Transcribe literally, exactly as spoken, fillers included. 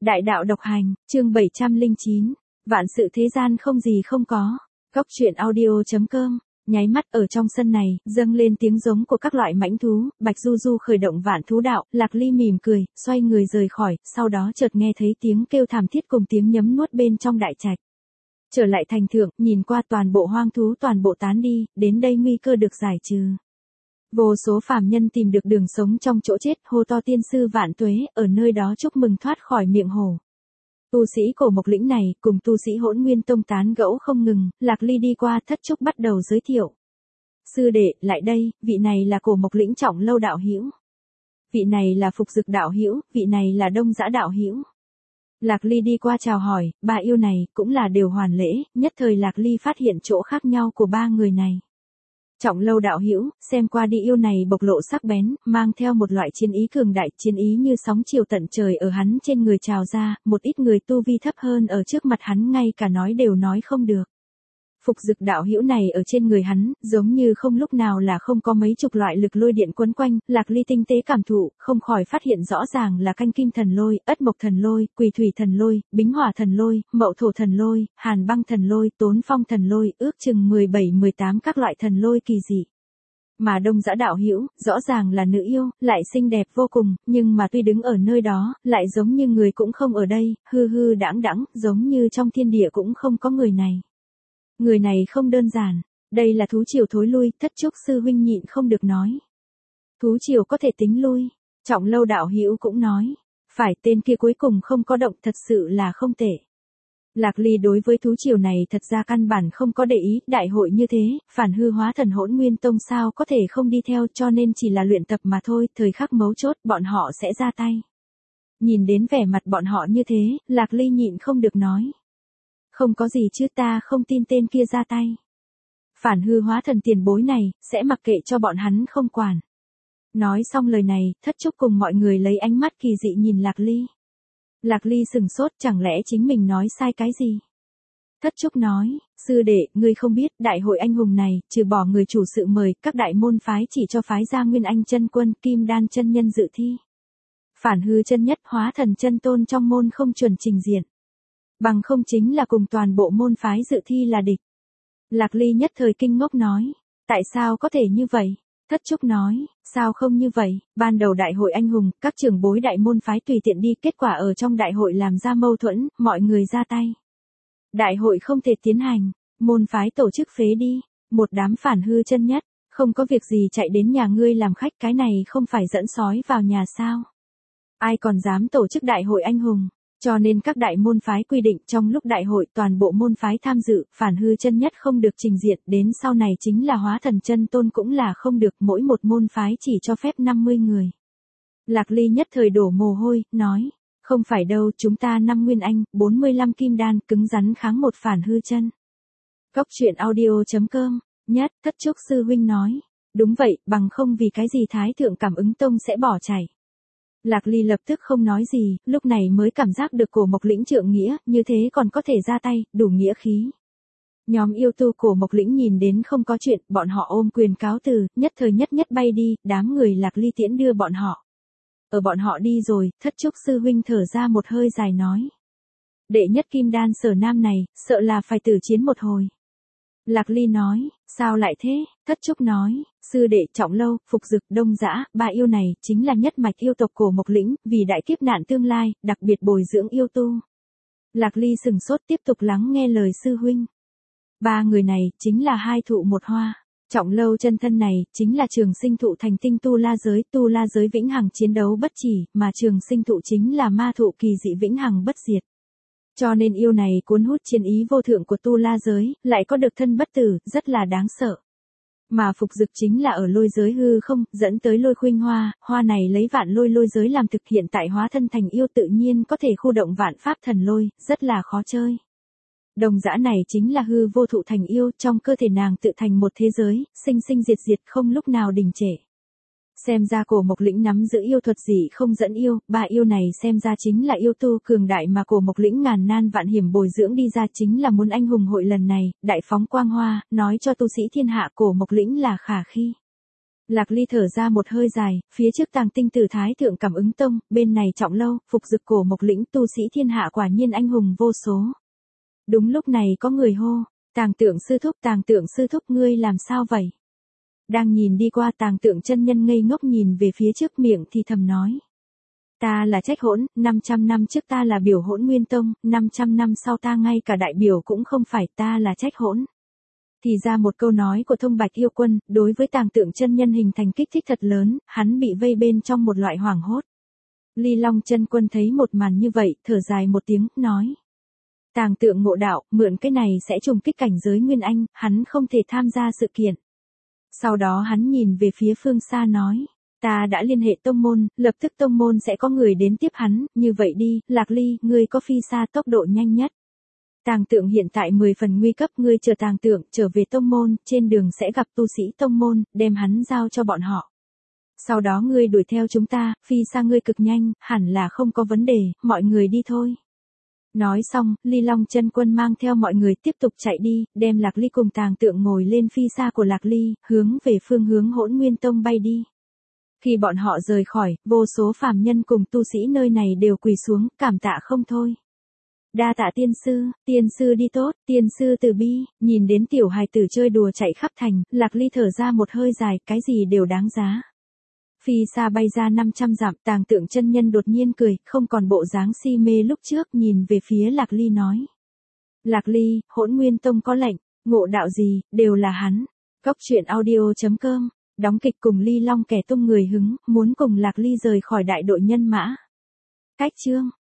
Đại đạo độc hành, chương bảy trăm lẻ chín. Vạn sự thế gian không gì không có. Góc truyện audio chấm com. Nháy mắt ở trong sân này, dâng lên tiếng giống của các loại mãnh thú, Bạch Du Du khởi động vạn thú đạo, Lạc Ly mỉm cười, xoay người rời khỏi, sau đó chợt nghe thấy tiếng kêu thảm thiết cùng tiếng nhấm nuốt bên trong đại trạch. Trở lại thành thượng, nhìn qua toàn bộ hoang thú toàn bộ tán đi, đến đây nguy cơ được giải trừ. Vô số phàm nhân tìm được đường sống trong chỗ chết, hô to tiên sư vạn tuế, ở nơi đó chúc mừng thoát khỏi miệng hổ. Tu sĩ cổ mộc lĩnh này, cùng tu sĩ Hỗn Nguyên Tông tán gẫu không ngừng, Lạc Ly đi qua thất trúc bắt đầu giới thiệu. Sư đệ, lại đây, vị này là cổ mộc lĩnh Trọng Lâu đạo hữu. Vị này là Phục Dực đạo hữu, vị này là Đông Dã đạo hữu. Lạc Ly đi qua chào hỏi, ba yêu này cũng là đều hoàn lễ, nhất thời Lạc Ly phát hiện chỗ khác nhau của ba người này. Trọng Lâu đạo hữu, xem qua đi yêu này bộc lộ sắc bén, mang theo một loại chiến ý cường đại, chiến ý như sóng chiều tận trời ở hắn trên người trào ra, một ít người tu vi thấp hơn ở trước mặt hắn ngay cả nói đều nói không được. Phục Dực đạo hữu này ở trên người hắn, giống như không lúc nào là không có mấy chục loại lực lôi điện quấn quanh, Lạc Ly tinh tế cảm thụ, không khỏi phát hiện rõ ràng là canh kim thần lôi, ất mộc thần lôi, quỳ thủy thần lôi, bính hỏa thần lôi, mậu thổ thần lôi, hàn băng thần lôi, tốn phong thần lôi, ước chừng mười bảy mười tám các loại thần lôi kỳ dị. Mà Đông Dã đạo hữu, rõ ràng là nữ yêu, lại xinh đẹp vô cùng, nhưng mà tuy đứng ở nơi đó, lại giống như người cũng không ở đây, hư hư đãng đãng, giống như trong thiên địa cũng không có người này. Người này không đơn giản, đây là thú triều thối lui, thất trúc sư huynh nhịn không được nói. Thú triều có thể tính lui, Trọng Lâu đạo hữu cũng nói, phải tên kia cuối cùng không có động thật sự là không tệ. Lạc Ly đối với thú triều này thật ra căn bản không có để ý, đại hội như thế, phản hư hóa thần Hỗn Nguyên Tông sao có thể không đi theo cho nên chỉ là luyện tập mà thôi, thời khắc mấu chốt bọn họ sẽ ra tay. Nhìn đến vẻ mặt bọn họ như thế, Lạc Ly nhịn không được nói. Không có gì chứ ta không tin tên kia ra tay. Phản hư hóa thần tiền bối này, sẽ mặc kệ cho bọn hắn không quản. Nói xong lời này, thất trúc cùng mọi người lấy ánh mắt kỳ dị nhìn Lạc Ly. Lạc Ly sừng sốt chẳng lẽ chính mình nói sai cái gì. Thất trúc nói, sư đệ, ngươi không biết, đại hội anh hùng này, trừ bỏ người chủ sự mời, các đại môn phái chỉ cho phái ra Nguyên Anh chân quân, Kim Đan chân nhân dự thi. Phản hư chân nhất, hóa thần chân tôn trong môn không chuẩn trình diện. Bằng không chính là cùng toàn bộ môn phái dự thi là địch. Lạc Ly nhất thời kinh ngốc nói, tại sao có thể như vậy? Thất trúc nói, sao không như vậy, ban đầu đại hội anh hùng, các trưởng bối đại môn phái tùy tiện đi, kết quả ở trong đại hội làm ra mâu thuẫn, mọi người ra tay. Đại hội không thể tiến hành, môn phái tổ chức phế đi, một đám phản hư chân nhất, không có việc gì chạy đến nhà ngươi làm khách, cái này không phải dẫn sói vào nhà sao? Ai còn dám tổ chức đại hội anh hùng? Cho nên các đại môn phái quy định trong lúc đại hội toàn bộ môn phái tham dự, phản hư chân nhất không được trình diện, đến sau này chính là hóa thần chân tôn cũng là không được, mỗi một môn phái chỉ cho phép năm mươi người. Lạc Ly nhất thời đổ mồ hôi, nói, không phải đâu, chúng ta năm nguyên anh, bốn mươi lăm kim đan, cứng rắn kháng một phản hư chân. Góc truyện audio chấm com, nhất, thất trúc sư huynh nói, đúng vậy, bằng không vì cái gì Thái Thượng Cảm Ứng Tông sẽ bỏ chạy. Lạc Ly lập tức không nói gì, lúc này mới cảm giác được cổ mộc lĩnh trượng nghĩa, như thế còn có thể ra tay, đủ nghĩa khí. Nhóm yêu tu cổ mộc lĩnh nhìn đến không có chuyện, bọn họ ôm quyền cáo từ, nhất thời nhất nhất bay đi, đám người Lạc Ly tiễn đưa bọn họ. Ở bọn họ đi rồi, thất trúc sư huynh thở ra một hơi dài nói. Đệ nhất kim đan Sở Nam này, sợ là phải tử chiến một hồi. Lạc Ly nói, sao lại thế? Thất trúc nói, sư đệ Trọng Lâu, Phục Dực, Đông Dã, ba yêu này, chính là nhất mạch yêu tộc cổ mộc lĩnh, vì đại kiếp nạn tương lai, đặc biệt bồi dưỡng yêu tu. Lạc Ly sừng sốt tiếp tục lắng nghe lời sư huynh. Ba người này, chính là hai thụ một hoa. Trọng Lâu chân thân này, chính là trường sinh thụ thành tinh tu la giới, tu la giới vĩnh hằng chiến đấu bất chỉ, mà trường sinh thụ chính là ma thụ kỳ dị vĩnh hằng bất diệt. Cho nên yêu này cuốn hút chiến ý vô thượng của tu la giới, lại có được thân bất tử, rất là đáng sợ. Mà Phục Dực chính là ở lôi giới hư không, dẫn tới lôi khuynh hoa, hoa này lấy vạn lôi lôi giới làm thực, hiện tại hóa thân thành yêu tự nhiên có thể khu động vạn pháp thần lôi, rất là khó chơi. Đồng Dã này chính là hư vô thụ thành yêu, trong cơ thể nàng tự thành một thế giới, sinh sinh diệt diệt không lúc nào đình trệ. Xem ra cổ mộc lĩnh nắm giữ yêu thuật gì không dẫn yêu, ba yêu này xem ra chính là yêu tu cường đại mà cổ mộc lĩnh ngàn nan vạn hiểm bồi dưỡng đi ra, chính là muốn anh hùng hội lần này, đại phóng quang hoa, nói cho tu sĩ thiên hạ cổ mộc lĩnh là khả khi. Lạc Ly thở ra một hơi dài, phía trước Tàng Tinh Tử Thái Thượng Cảm Ứng Tông, bên này Trọng Lâu, Phục Dực Cổ Mộc Lĩnh, tu sĩ thiên hạ quả nhiên anh hùng vô số. Đúng lúc này có người hô, Tàng Tượng sư thúc, Tàng Tượng sư thúc, ngươi làm sao vậy? Đang nhìn đi qua, Tàng Tượng chân nhân ngây ngốc nhìn về phía trước, miệng thì thầm nói. Ta là Trách Hỗn, năm trăm năm trước ta là biểu Hỗn Nguyên Tông, năm trăm năm sau ta ngay cả đại biểu cũng không phải, ta là Trách Hỗn. Thì ra một câu nói của Thông Bạch Yêu Quân, đối với Tàng Tượng chân nhân hình thành kích thích thật lớn, hắn bị vây bên trong một loại hoảng hốt. Ly Long chân quân thấy một màn như vậy, thở dài một tiếng, nói. Tàng Tượng ngộ đạo, mượn cái này sẽ trùng kích cảnh giới Nguyên Anh, hắn không thể tham gia sự kiện. Sau đó hắn nhìn về phía phương xa nói. Ta đã liên hệ tông môn, lập tức tông môn sẽ có người đến tiếp hắn, như vậy đi, Lạc Ly, ngươi có phi xa tốc độ nhanh nhất. Tàng Tượng hiện tại mười phần nguy cấp, ngươi chờ Tàng Tượng trở về tông môn, trên đường sẽ gặp tu sĩ tông môn, đem hắn giao cho bọn họ. Sau đó ngươi đuổi theo chúng ta, phi xa ngươi cực nhanh, hẳn là không có vấn đề, mọi người đi thôi. Nói xong, Ly Long chân quân mang theo mọi người tiếp tục chạy đi, đem Lạc Ly cùng Tàng Tượng ngồi lên phi xa của Lạc Ly, hướng về phương hướng Hỗn Nguyên Tông bay đi. Khi bọn họ rời khỏi, vô số phàm nhân cùng tu sĩ nơi này đều quỳ xuống, cảm tạ không thôi. Đa tạ tiên sư, tiên sư đi tốt, tiên sư từ bi, nhìn đến tiểu hài tử chơi đùa chạy khắp thành, Lạc Ly thở ra một hơi dài, cái gì đều đáng giá. Phi xa bay ra năm trăm dặm, Tàng Tượng chân nhân đột nhiên cười, không còn bộ dáng si mê lúc trước, nhìn về phía Lạc Ly nói. Lạc Ly, Hỗn Nguyên Tông có lệnh, ngộ đạo gì, đều là hắn. Góc truyện audio chấm com, đóng kịch cùng Ly Long kẻ tung người hứng, muốn cùng Lạc Ly rời khỏi đại đội nhân mã. Cách chương